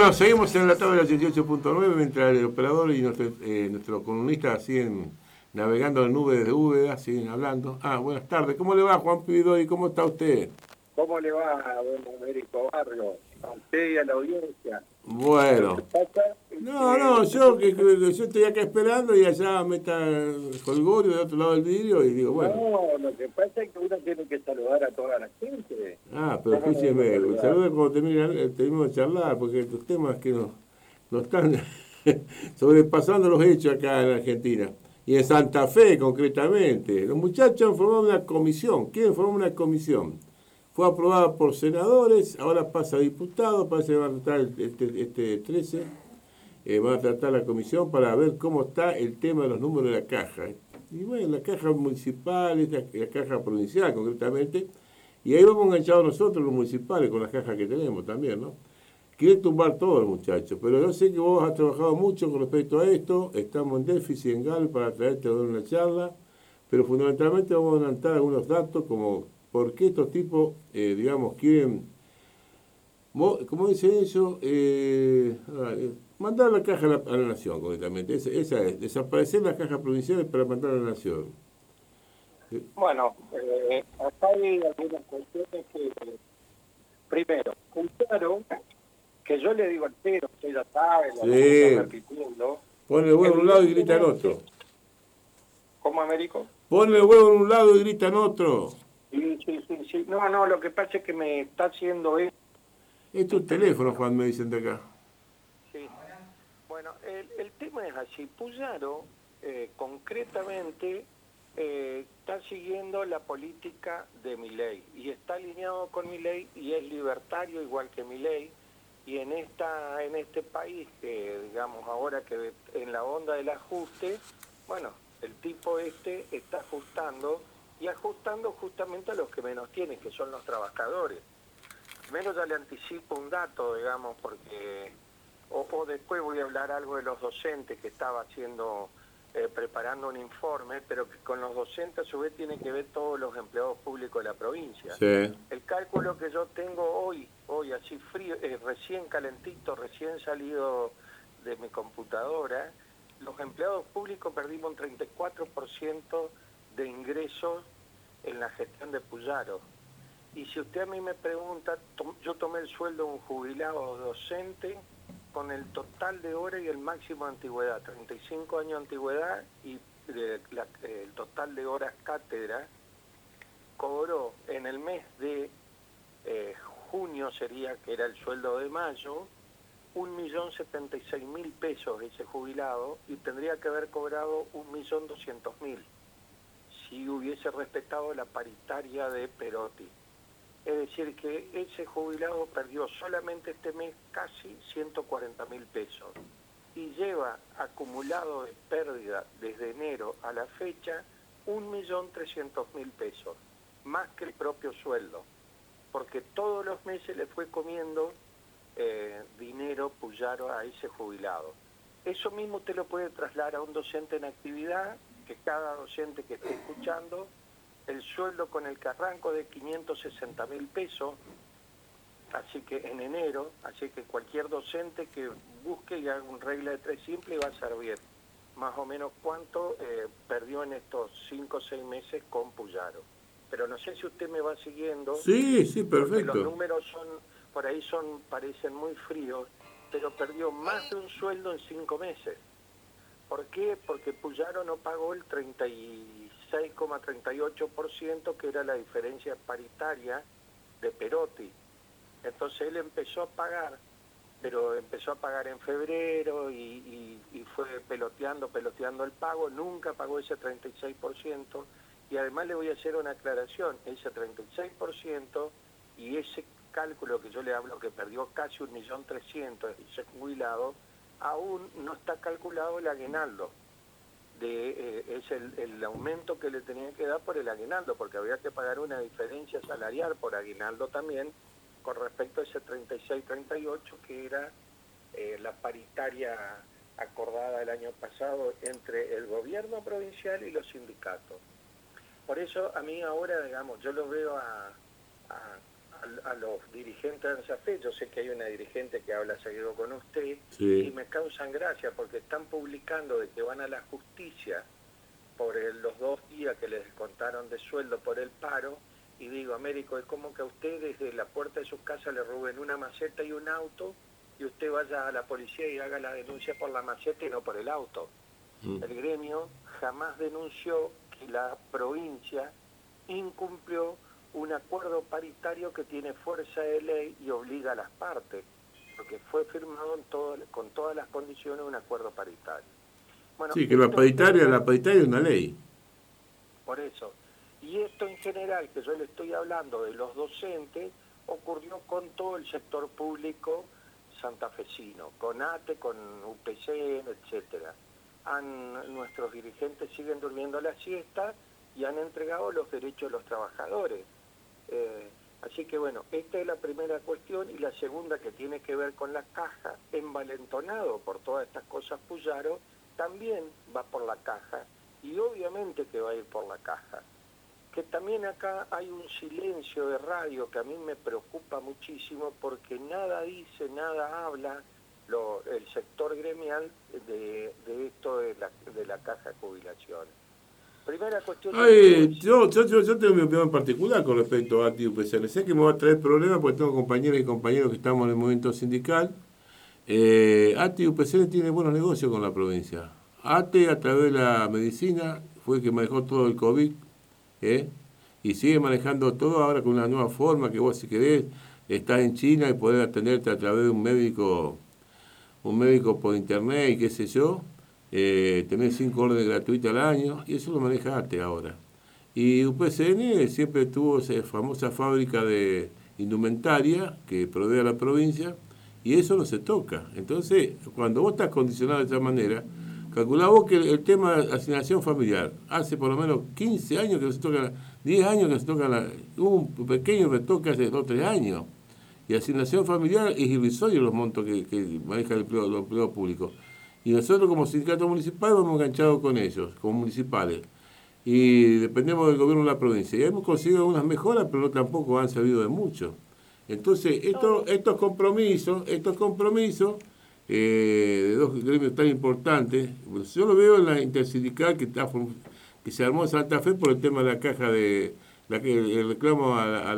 Bueno, seguimos en la tabla 88.9 mientras el operador y nuestro columnista siguen navegando en nubes de Úbeda, siguen hablando. Buenas tardes. ¿Cómo le va, Juan Pividoy? ¿Cómo está usted? ¿Cómo le va, don Américo Barrio? A usted y a la audiencia. Bueno. ¿Qué pasa? Yo estoy acá esperando y allá me está Holgorio del otro lado del vidrio y digo, bueno. No, lo que pasa es que uno tiene que saludar a toda la gente. Pero escúcheme, salude cuando terminemos de charlar, porque los temas que nos están sobrepasando los hechos acá en Argentina. Y en Santa Fe, concretamente. Los muchachos han formado una comisión. ¿Quieren formar una comisión? Fue aprobada por senadores, ahora pasa a diputados, parece que van a tratar este 13. Van a tratar la comisión para ver cómo está el tema de los números de la caja. Y bueno, la caja municipal, la caja provincial concretamente, y ahí vamos enganchados nosotros los municipales con las cajas que tenemos también, ¿no? Quieren tumbar todo el muchacho, pero yo sé que vos has trabajado mucho con respecto a esto, estamos en déficit en GAL para traerte a dar una charla, pero fundamentalmente vamos a adelantar algunos datos como por qué estos tipos, digamos, quieren, ¿cómo dice eso? Mandar la caja a la nación, concretamente. Esa es, desaparecer las cajas provinciales para mandar a la nación. Bueno, acá hay algunas cuestiones que, primero, claro, que yo le digo al pero, usted ya sabe, lo estoy repitiendo. Pone el huevo en un lado y grita en otro. ¿Cómo, Américo? Pone el huevo en un lado y grita en otro. Sí. No, lo que pasa es que me está haciendo esto. Es tu teléfono, Juan, me dicen de acá. Sí. Bueno, el tema es así. Puyaro, concretamente, está siguiendo la política de Milei y está alineado con Milei y es libertario igual que Milei. Y en este país que, digamos, ahora que en la onda del ajuste, bueno, el tipo está ajustando y ajustando justamente a los que menos tienen, que son los trabajadores. Primero ya le anticipo un dato, digamos, porque o después voy a hablar algo de los docentes que estaba haciendo, preparando un informe, pero que con los docentes a su vez tiene que ver todos los empleados públicos de la provincia. Sí. El cálculo que yo tengo hoy así frío, recién calentito, recién salido de mi computadora, los empleados públicos perdimos un 34% de ingresos en la gestión de Puyaro. Y si usted a mí me pregunta, yo tomé el sueldo de un jubilado docente con el total de horas y el máximo de antigüedad, 35 años de antigüedad y el total de horas cátedra, cobró en el mes de junio, sería que era el sueldo de mayo, 1.076.000 pesos ese jubilado y tendría que haber cobrado 1.200.000 si hubiese respetado la paritaria de Perotti. Es decir, que ese jubilado perdió solamente este mes casi 140.000 pesos y lleva acumulado de pérdida desde enero a la fecha 1.300.000 pesos, más que el propio sueldo, porque todos los meses le fue comiendo dinero Puyaro a ese jubilado. Eso mismo usted lo puede trasladar a un docente en actividad, que cada docente que esté escuchando, el sueldo con el que arranco de 560.000 pesos, así que en enero, así que cualquier docente que busque y haga un regla de 3 simple va a servir más o menos cuánto perdió en estos 5 o 6 meses con Puyaro. Pero no sé si usted me va siguiendo. Sí, perfecto. Porque los números por ahí parecen muy fríos, pero perdió más de un sueldo en 5 meses. ¿Por qué? Porque Puyaro no pagó el 36,38%, que era la diferencia paritaria de Perotti. Entonces él empezó a pagar, pero empezó a pagar en febrero y fue peloteando el pago, nunca pagó ese 36%, y además le voy a hacer una aclaración, ese 36% y ese cálculo que yo le hablo que perdió casi 1.300.000 ese jubilado, aún no está calculado el aguinaldo. Es el aumento que le tenían que dar por el aguinaldo, porque había que pagar una diferencia salarial por aguinaldo también con respecto a ese 36-38 que era la paritaria acordada el año pasado entre el gobierno provincial y los sindicatos. Por eso a mí ahora, digamos, yo lo veo a a los dirigentes de ANSAFE. Yo sé que hay una dirigente que habla seguido con usted, sí. y me causan gracia porque están publicando de que van a la justicia por los 2 días que les descontaron de sueldo por el paro, y digo, Américo, es como que a usted desde la puerta de su casa le roben una maceta y un auto, y usted vaya a la policía y haga la denuncia por la maceta y no por el auto. El gremio jamás denunció que la provincia incumplió un acuerdo paritario que tiene fuerza de ley y obliga a las partes, porque fue firmado con todas las condiciones un acuerdo paritario. Bueno, Sí, que la paritaria es una ley. Por eso. Y esto en general, que yo le estoy hablando de los docentes, ocurrió con todo el sector público santafesino, con ATE, con UPC, etcétera. Nuestros dirigentes siguen durmiendo la siesta y han entregado los derechos de los trabajadores. Así que bueno, esta es la primera cuestión, y la segunda, que tiene que ver con la caja, envalentonado por todas estas cosas Puyaro, también va por la caja, y obviamente que va a ir por la caja. Que también acá hay un silencio de radio que a mí me preocupa muchísimo, porque nada dice, nada habla el sector gremial de esto de la caja de jubilación. Primera cuestión... Yo tengo mi opinión particular con respecto a ATI y UPCN. Sé que me va a traer problemas porque tengo compañeras y compañeros que estamos en el movimiento sindical. ATI y UPCN tiene buenos negocios con la provincia. ATE, a través de la medicina, fue el que manejó todo el COVID, y sigue manejando todo ahora con una nueva forma que vos, si querés, estás en China y podés atenderte a través de un médico por internet y qué sé yo. Tenés 5 órdenes gratuitas al año, y eso lo maneja ATE ahora. Y UPCN siempre tuvo esa famosa fábrica de indumentaria que provee a la provincia, y eso no se toca. Entonces, cuando vos estás condicionado de esa manera, calculá vos que el tema de asignación familiar, hace por lo menos 15 años que no se toca, 10 años que no se toca, un pequeño retoque hace 2 o 3 años. Y asignación familiar es irrisorio los montos que maneja el empleo público. Y nosotros como sindicato municipal vamos enganchados con ellos, como municipales. Y dependemos del gobierno de la provincia. Y hemos conseguido algunas mejoras, pero tampoco han servido de mucho. Entonces, estos compromisos de dos gremios tan importantes, pues yo lo veo en la intersindical que se armó en Santa Fe por el tema de la caja de el reclamo a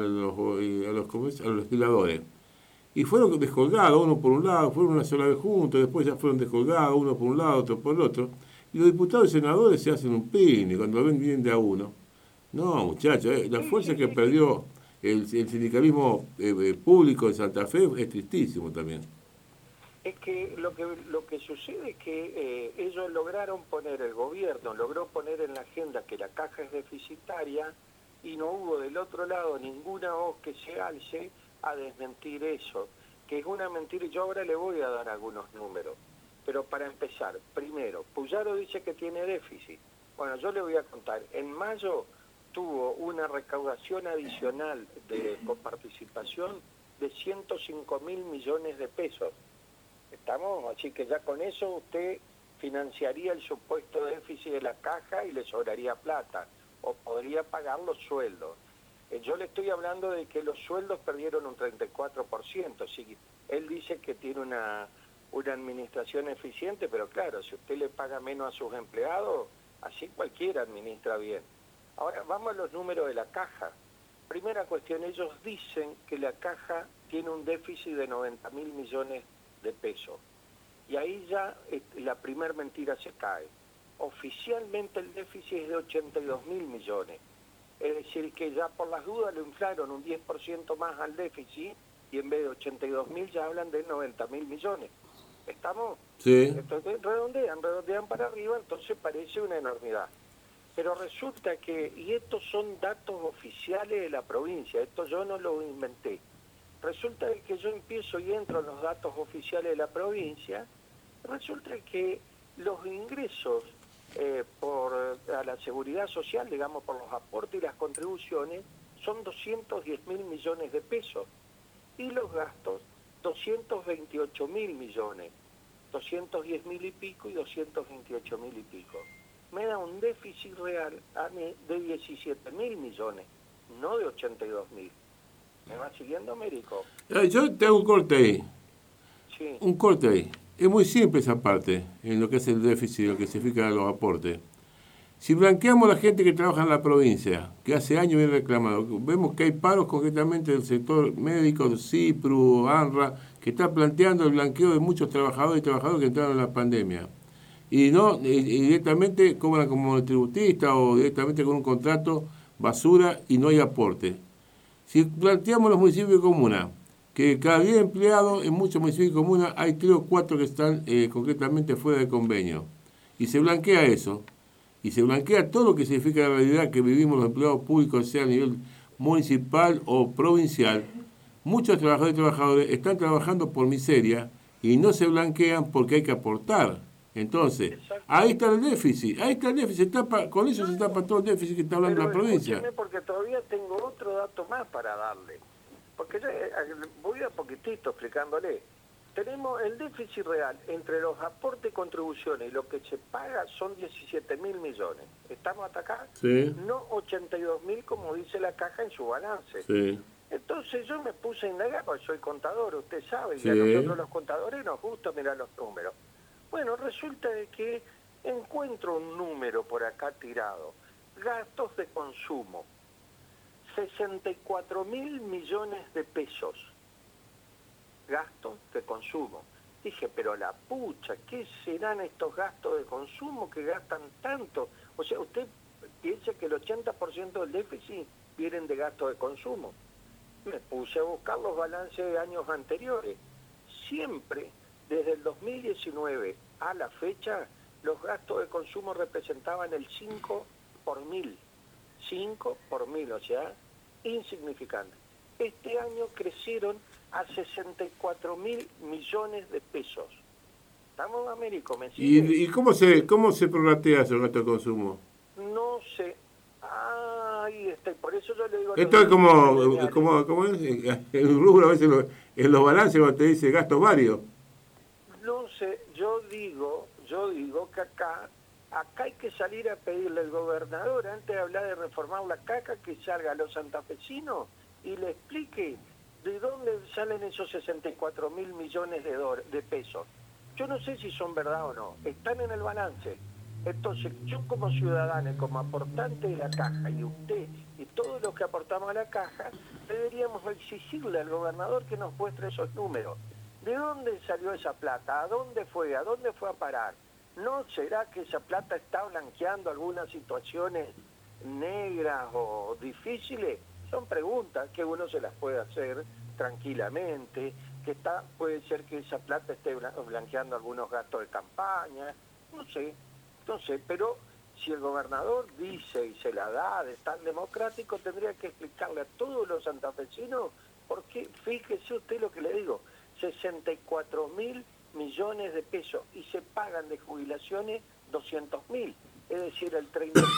los legisladores. Y fueron descolgados, uno por un lado, fueron una sola vez juntos, después ya fueron descolgados, uno por un lado, otro por el otro. Y los diputados y senadores se hacen un pin, y cuando lo ven bien de a uno. No, muchachos, la fuerza que perdió el sindicalismo público de Santa Fe es tristísimo también. Es que lo que sucede es que ellos lograron poner, el gobierno logró poner en la agenda que la caja es deficitaria, y no hubo del otro lado ninguna voz que se alce a desmentir eso, que es una mentira. Y yo ahora le voy a dar algunos números, pero para empezar, primero, Puyaro dice que tiene déficit. Bueno, yo le voy a contar, en mayo tuvo una recaudación adicional de coparticipación de 105.000 millones de pesos. ¿Estamos? Así que ya con eso usted financiaría el supuesto déficit de la caja y le sobraría plata, o podría pagar los sueldos. Yo le estoy hablando de que los sueldos perdieron un 34%. Sí, él dice que tiene una administración eficiente, pero claro, si usted le paga menos a sus empleados, así cualquiera administra bien. Ahora, vamos a los números de la caja. Primera cuestión, ellos dicen que la caja tiene un déficit de 90.000 millones de pesos. Y ahí ya la primer mentira se cae. Oficialmente el déficit es de 82.000 millones. Es decir, que ya por las dudas lo inflaron un 10% más al déficit, y en vez de 82.000 ya hablan de 90.000 millones. ¿Estamos? Sí. Entonces redondean para arriba, entonces parece una enormidad. Pero resulta que, y estos son datos oficiales de la provincia, esto yo no lo inventé, resulta que yo empiezo y entro en los datos oficiales de la provincia, resulta que los ingresos a la seguridad social, digamos, por los aportes y las contribuciones, son 210.000 millones de pesos, y los gastos 228.000 millones, 210.000 y pico y 228.000 y pico. Me da un déficit real a mí de 17.000 millones, no de 82.000. ¿Me va siguiendo, Américo? Yo te hago un corte ahí. Sí. Un corte ahí. Es muy simple esa parte, en lo que es el déficit, lo que significa los aportes. Si blanqueamos a la gente que trabaja en la provincia, que hace años viene reclamado, vemos que hay paros concretamente del sector médico, de CIPRU, ANRA, que está planteando el blanqueo de muchos trabajadores y trabajadoras que entraron en la pandemia. Y no y directamente cobran como tributista o directamente con un contrato basura y no hay aporte. Si planteamos los municipios de comuna, que cada 10 empleados en muchos municipios de comuna hay 3 o 4 que están concretamente fuera de convenio. Y se blanquea eso. Y se blanquea todo lo que significa la realidad que vivimos los empleados públicos, sea a nivel municipal o provincial. Muchos trabajadores y trabajadoras están trabajando por miseria y no se blanquean porque hay que aportar. Entonces, ahí está el déficit, con eso se tapa todo el déficit que está hablando la provincia. Porque todavía tengo otro dato más para darle. Porque yo voy a poquitito explicándole. Tenemos el déficit real entre los aportes y contribuciones y lo que se paga son 17.000 millones. ¿Estamos hasta acá? Sí. No 82.000 como dice la caja en su balance. Sí. Entonces yo me puse a indagar, porque soy contador, usted sabe, Sí. y a nosotros los contadores nos gusta mirar los números. Bueno, resulta de que encuentro un número por acá tirado. Gastos de consumo. 64.000 millones de pesos. Gastos de consumo. Dije, pero la pucha, ¿qué serán estos gastos de consumo que gastan tanto? O sea, usted piensa que el 80% del déficit vienen de gastos de consumo. Me puse a buscar los balances de años anteriores. Siempre, desde el 2019 a la fecha, los gastos de consumo representaban el 5 por mil. 5 por mil, o sea, insignificante. Este año crecieron a 64.000 millones de pesos. ¿Estamos, Américo? ¿Me sigue? ¿Y cómo se prorratea ese gasto de consumo? No sé. Ahí está. Por eso yo le digo... Esto es como es, en un rubro a veces en los balances cuando te dice gastos varios. No sé, yo digo que acá hay que salir a pedirle al gobernador, antes de hablar de reformar la caja, que salga a los santafesinos y le explique de dónde salen esos 64.000 millones de pesos. Yo no sé si son verdad o no, están en el balance. Entonces, yo como ciudadano y como aportante de la caja, y usted y todos los que aportamos a la caja, deberíamos exigirle al gobernador que nos muestre esos números. ¿De dónde salió esa plata? ¿A dónde fue? ¿A dónde fue a parar? ¿No será que esa plata está blanqueando algunas situaciones negras o difíciles? Son preguntas que uno se las puede hacer tranquilamente, puede ser que esa plata esté blanqueando algunos gastos de campaña, no sé, pero si el gobernador dice y se la da de tan democrático, tendría que explicarle a todos los santafesinos por qué, fíjese usted lo que le digo, 64.000 millones de pesos y se pagan de jubilaciones 200.000. Es decir, el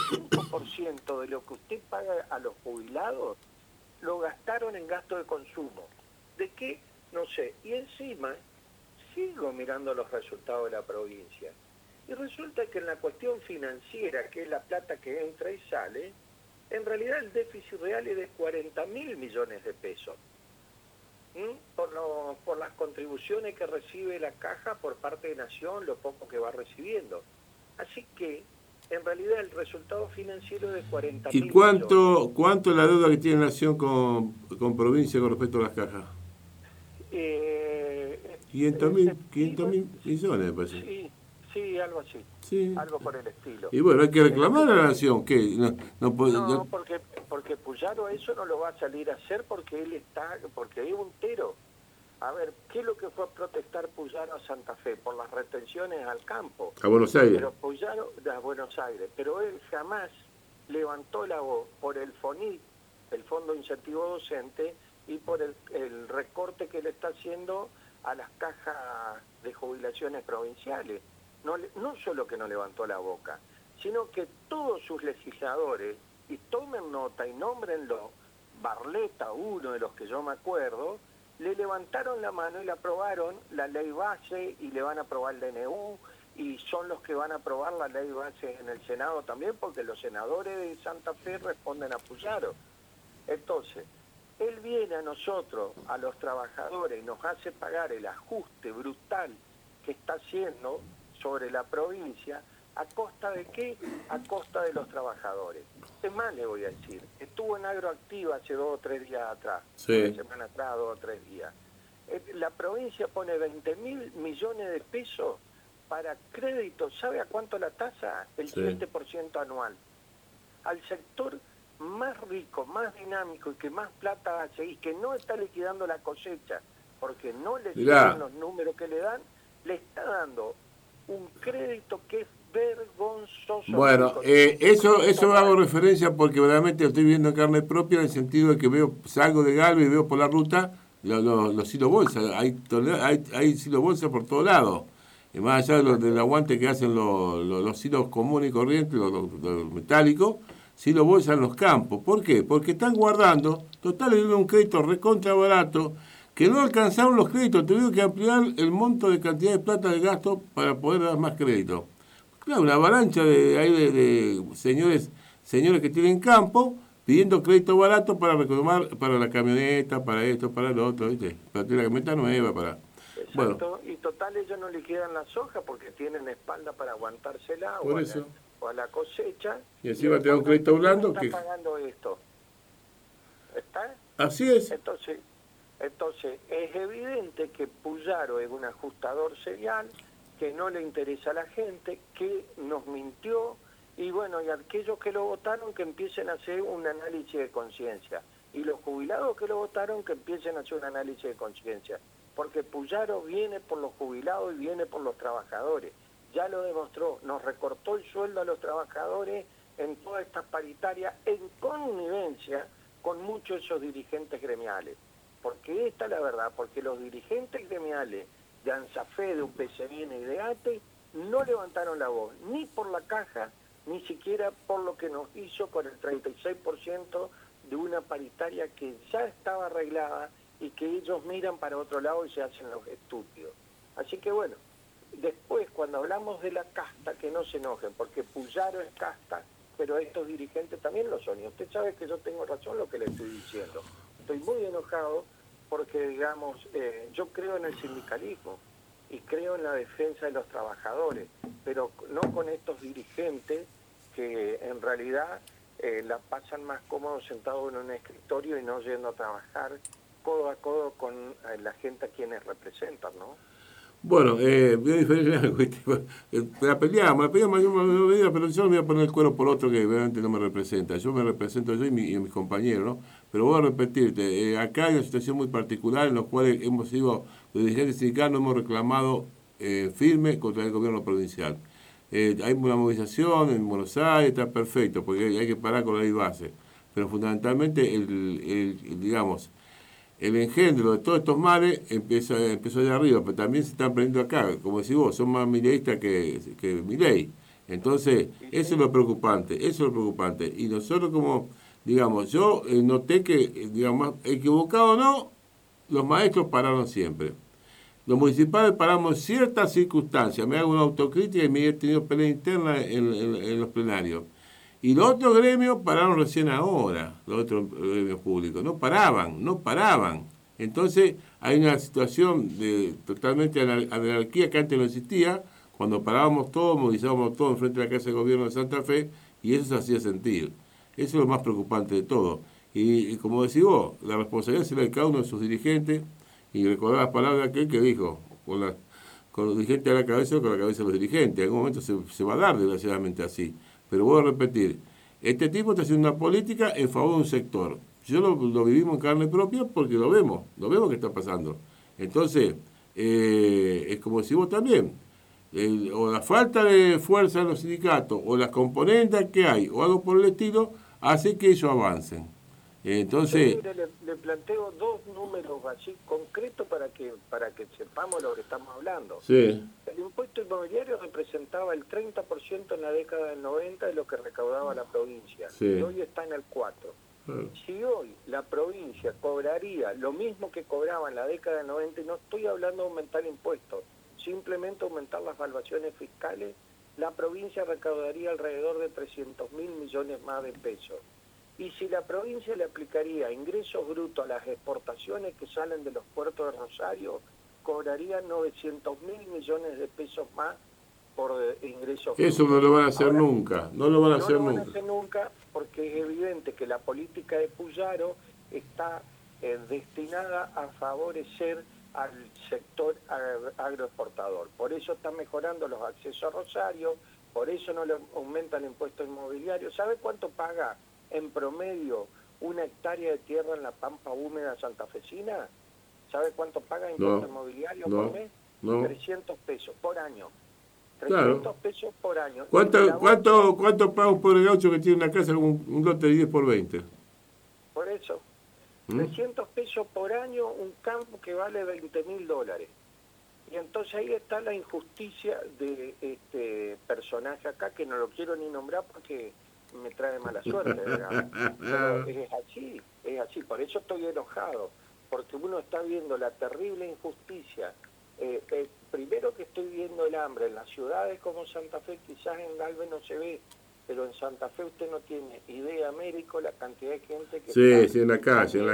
35% de lo que usted paga a los jubilados lo gastaron en gasto de consumo. ¿De qué? No sé. Y encima sigo mirando los resultados de la provincia. Y resulta que en la cuestión financiera, que es la plata que entra y sale, en realidad el déficit real es de 40.000 millones de pesos. Por las contribuciones que recibe la caja por parte de Nación, lo poco que va recibiendo. Así que, en realidad, el resultado financiero es de 40.000 ¿Y cuánto es la deuda que tiene Nación con provincia con respecto a las cajas? 500.000 millones, me parece. Sí, algo así. Sí. Algo por el estilo. Y bueno, hay que reclamar a la Nación. ¿Qué? No, porque Puyaro eso no lo va a salir a hacer porque es un tero. A ver, ¿qué es lo que fue a protestar Puyaro a Santa Fe? Por las retenciones al campo. A Buenos Aires. Pero Puyaro, a Buenos Aires. Pero él jamás levantó la voz por el FONIT, el Fondo de Incentivo Docente, y por el recorte que le está haciendo a las cajas de jubilaciones provinciales. No solo que no levantó la boca, sino que todos sus legisladores, y tomen nota y nómbrenlo, Barletta, uno de los que yo me acuerdo, le levantaron la mano y le aprobaron la ley base y le van a aprobar el DNU y son los que van a aprobar la ley base en el Senado también porque los senadores de Santa Fe responden a Puyaro. Entonces, Él viene a nosotros, a los trabajadores, nos hace pagar el ajuste brutal que está haciendo sobre la provincia. ¿A costa de qué? A costa de los trabajadores. Es más, le voy a decir, estuvo en Agroactiva hace 2 o 3 días atrás, una semana atrás, 2 o 3 días. La provincia pone 20.000 millones de pesos para crédito. ¿Sabe a cuánto la tasa? El 7% anual. Al sector más rico, más dinámico y que más plata hace y que no está liquidando la cosecha porque no le siguen los números que le dan, le está dando un crédito que es vergonzoso. Bueno, eso hago referencia porque verdaderamente lo estoy viendo en carne propia en el sentido de que salgo de Galvez y veo por la ruta los silos bolsa. Hay silos bolsa por todos lados. Y más allá del aguante que hacen los silos comunes y corrientes, los metálicos, silos bolsa en los campos. ¿Por qué? Porque están guardando, total, le dieron un crédito recontra barato, que no alcanzaron los créditos, tuvieron que ampliar el monto de cantidad de plata de gasto para poder dar más crédito. Claro, una avalancha de señores que tienen campo pidiendo crédito barato para reclamar para la camioneta, para esto, para lo otro, ¿viste? Para tener la camioneta nueva, para... Exacto, bueno. Y total ellos no liquidan la soja porque tienen espalda para aguantársela o a la cosecha. Y encima te da un crédito blando que... está pagando esto? ¿Está? Así es. Entonces es evidente que Puyaro es un ajustador serial, que no le interesa a la gente, que nos mintió, y bueno, y aquellos que lo votaron que empiecen a hacer un análisis de conciencia, y los jubilados que lo votaron que empiecen a hacer un análisis de conciencia, porque Puyaro viene por los jubilados y viene por los trabajadores, ya lo demostró, nos recortó el sueldo a los trabajadores en todas estas paritarias, en connivencia con muchos de esos dirigentes gremiales, porque esta es la verdad, porque los dirigentes gremiales de ANSAFE, de UPCN y de ATE no levantaron la voz, ni por la caja, ni siquiera por lo que nos hizo con el 36% de una paritaria que ya estaba arreglada y que ellos miran para otro lado y se hacen los estudios. Así que bueno, después cuando hablamos de la casta, que no se enojen, porque Puyaro es casta, pero estos dirigentes también lo son. Y usted sabe que yo tengo razón lo que le estoy diciendo. Estoy muy enojado porque, digamos, yo creo en el sindicalismo y creo en la defensa de los trabajadores, pero no con estos dirigentes que en realidad la pasan más cómodos sentados en un escritorio y no yendo a trabajar codo a codo con la gente a quienes representan, ¿no? Bueno, voy a diferenciar algo. La peleamos, pero yo no me voy a poner el cuero por otro que obviamente no me representa. Yo me represento yo y mis compañeros, ¿no? Pero voy a repetirte, acá hay una situación muy particular en la cual hemos sido, los dirigentes sindicales hemos reclamado firme contra el gobierno provincial. Hay una movilización en Buenos Aires, está perfecto, porque hay que parar con la ley base. Pero fundamentalmente, digamos, el engendro de todos estos males empezó allá arriba, pero también se están prendiendo acá. Como decís vos, son más mileístas que Milei. Entonces, eso es lo preocupante, Y nosotros como, digamos, yo noté que, digamos, equivocado o no, los maestros pararon siempre. Los municipales paramos en ciertas circunstancias. Me hago una autocrítica y me he tenido pelea interna en los plenarios. Y los otros gremios pararon recién ahora, los otros gremios públicos. No paraban. Entonces hay una situación de totalmente anarquía que antes no existía, cuando parábamos todos, movilizábamos todos enfrente de la Casa de Gobierno de Santa Fe, y eso se hacía sentir. Eso es lo más preocupante de todo. Y como decís vos, la responsabilidad será de cada uno de sus dirigentes, y recordar las palabras de aquel que dijo, con los dirigentes a la cabeza o con la cabeza de los dirigentes. En algún momento se va a dar, desgraciadamente, así. Pero voy a repetir, este tipo está haciendo una política en favor de un sector. Yo lo vivimos en carne propia porque lo vemos que está pasando. Entonces, es como si vos también, o la falta de fuerza en los sindicatos, o las componentes que hay, o algo por el estilo, hace que ellos avancen. Entonces, yo le planteo 2 números así concretos para que sepamos lo que estamos hablando. Sí. El impuesto inmobiliario representaba el 30% en la década del 90 de lo que recaudaba la provincia, sí. Y hoy está en el 4%. Si hoy la provincia cobraría lo mismo que cobraba en la década del 90, y no estoy hablando de aumentar impuestos, simplemente aumentar las valuaciones fiscales, la provincia recaudaría alrededor de 300.000 millones más de pesos. Y si la provincia le aplicaría ingresos brutos a las exportaciones que salen de los puertos de Rosario, cobraría 900.000 millones de pesos más por ingresos Eso brutos. no lo van a hacer Ahora, nunca, no lo van a no hacer lo van a nunca. hacer nunca porque es evidente que la política de Puyaro está destinada a favorecer al sector agroexportador. Por eso está mejorando los accesos a Rosario, por eso no le aumenta el impuesto inmobiliario. ¿Sabe cuánto paga en promedio una hectárea de tierra en la pampa húmeda santafesina? ¿Sabe cuánto paga impuesto inmobiliario por mes? 300 pesos por año. 300 pesos por año. ¿Cuánto paga un pobre gaucho que tiene una casa en un lote de 10 por 20? Por eso. 300 pesos por año, un campo que vale $20.000. Y entonces ahí está la injusticia de este personaje acá, que no lo quiero ni nombrar porque me trae mala suerte, digamos. Pero es así, por eso estoy enojado, porque uno está viendo la terrible injusticia. Primero que estoy viendo el hambre en las ciudades como Santa Fe, quizás en Galvez no se ve, pero en Santa Fe usted no tiene idea, Américo, la cantidad de gente que está... Sí, en la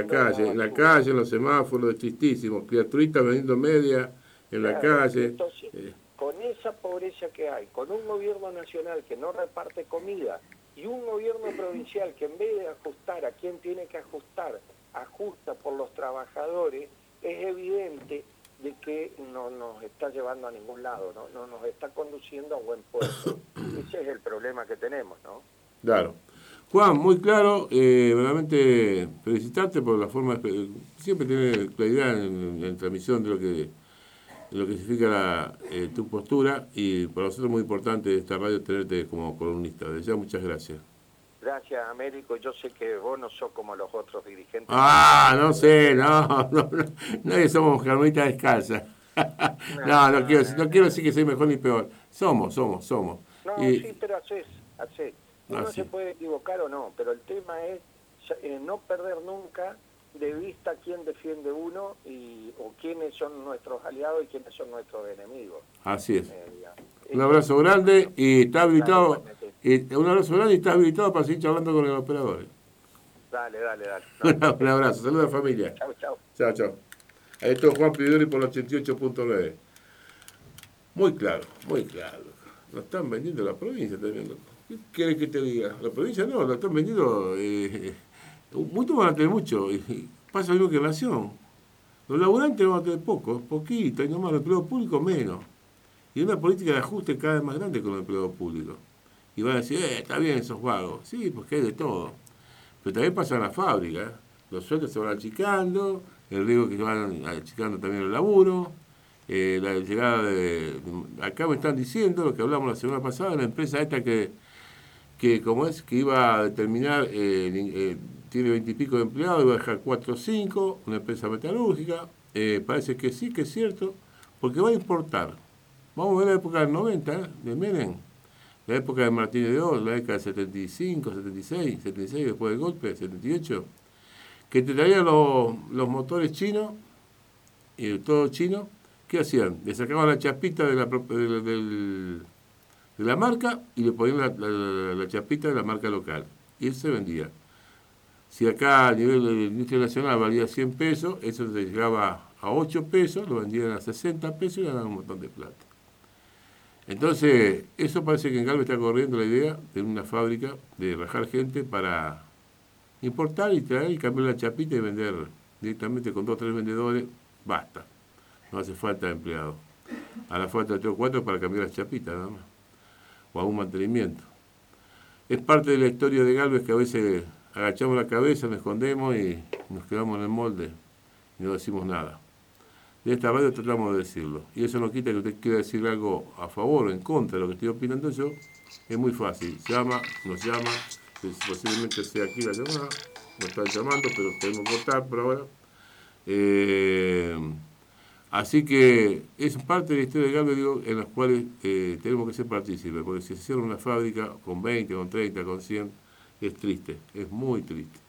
calle, en los semáforos, es tristísimo, criaturitas vendiendo media en la calle. Entonces, con esa pobreza que hay, con un gobierno nacional que no reparte comida y un gobierno provincial que en vez de ajustar a quien tiene que ajustar, ajusta por los trabajadores, es evidente de que no nos está llevando a ningún lado, no nos está conduciendo a buen puerto. Ese es el problema que tenemos, ¿no? Claro. Juan, muy claro, realmente felicitarte por la forma, siempre tener claridad en transmisión de lo que significa tu postura, y para nosotros es muy importante de esta radio tenerte como columnista. Desde ya, muchas gracias. Gracias, Américo. Yo sé que vos no sos como los otros dirigentes. No sé, nadie somos carmelitas descalzas. No quiero decir que soy mejor ni peor. Somos. No, sí, pero hacés. Uno se puede equivocar o no, pero el tema es no perder nunca de vista quién defiende uno o quiénes son nuestros aliados y quiénes son nuestros enemigos. Así es. Un abrazo grande y está habilitado. Un abrazo grande y está habilitado para seguir charlando con el operador. Dale. Un abrazo, saludos a la familia. Chao. Ahí está Juan Pidori por el 88.9. Muy claro. Lo están vendiendo la provincia también. ¿Qué quieres que te diga? La provincia no, lo están vendiendo. Muchos van a tener mucho. Pasa lo mismo que en Nación. Los laburantes van a tener poquito, y nomás el empleo público menos. Y una política de ajuste cada vez más grande con el empleo público. Y van a decir, está bien esos vagos. Sí, porque hay de todo. Pero también pasa en la fábrica. Los sueldos se van achicando, el riesgo que se van achicando también el laburo. La llegada de... Acá me están diciendo, lo que hablamos la semana pasada, la empresa esta que iba a determinar, tiene 20 y pico de empleados, iba a dejar 4 o 5, una empresa metalúrgica. Parece que sí, que es cierto, porque va a importar. Vamos a ver la época del 90, de Menem, la época de Martínez de Oz, la década del 75, 76, después del golpe, 78, que te traían los motores chinos, y todo chino. ¿Qué hacían? Le sacaban la chapita de la marca y le ponían la chapita de la marca local. Y eso se vendía. Si acá a nivel de industria nacional valía 100 pesos, eso se llegaba a 8 pesos, lo vendían a 60 pesos y ganaban un montón de plata. Entonces, eso parece que en Galvez está corriendo la idea de una fábrica de rajar gente para importar y traer y cambiar la chapita y vender directamente con 2 o 3 vendedores. Basta. No hace falta empleados. Hará falta 3 o 4 para cambiar las chapitas, nada más. O algún mantenimiento. Es parte de la historia de Galvez que a veces agachamos la cabeza, nos escondemos y nos quedamos en el molde y no decimos nada. De esta radio tratamos de decirlo. Y eso no quita que usted quiera decir algo a favor o en contra de lo que estoy opinando yo. Es muy fácil. Nos llama, posiblemente sea aquí la llamada. Nos están llamando, pero podemos cortar por ahora. Así que es parte de la historia de Galvez, digo, en las cuales tenemos que ser partícipes, porque si se cierra una fábrica con 20, con 30, con 100, es triste, es muy triste.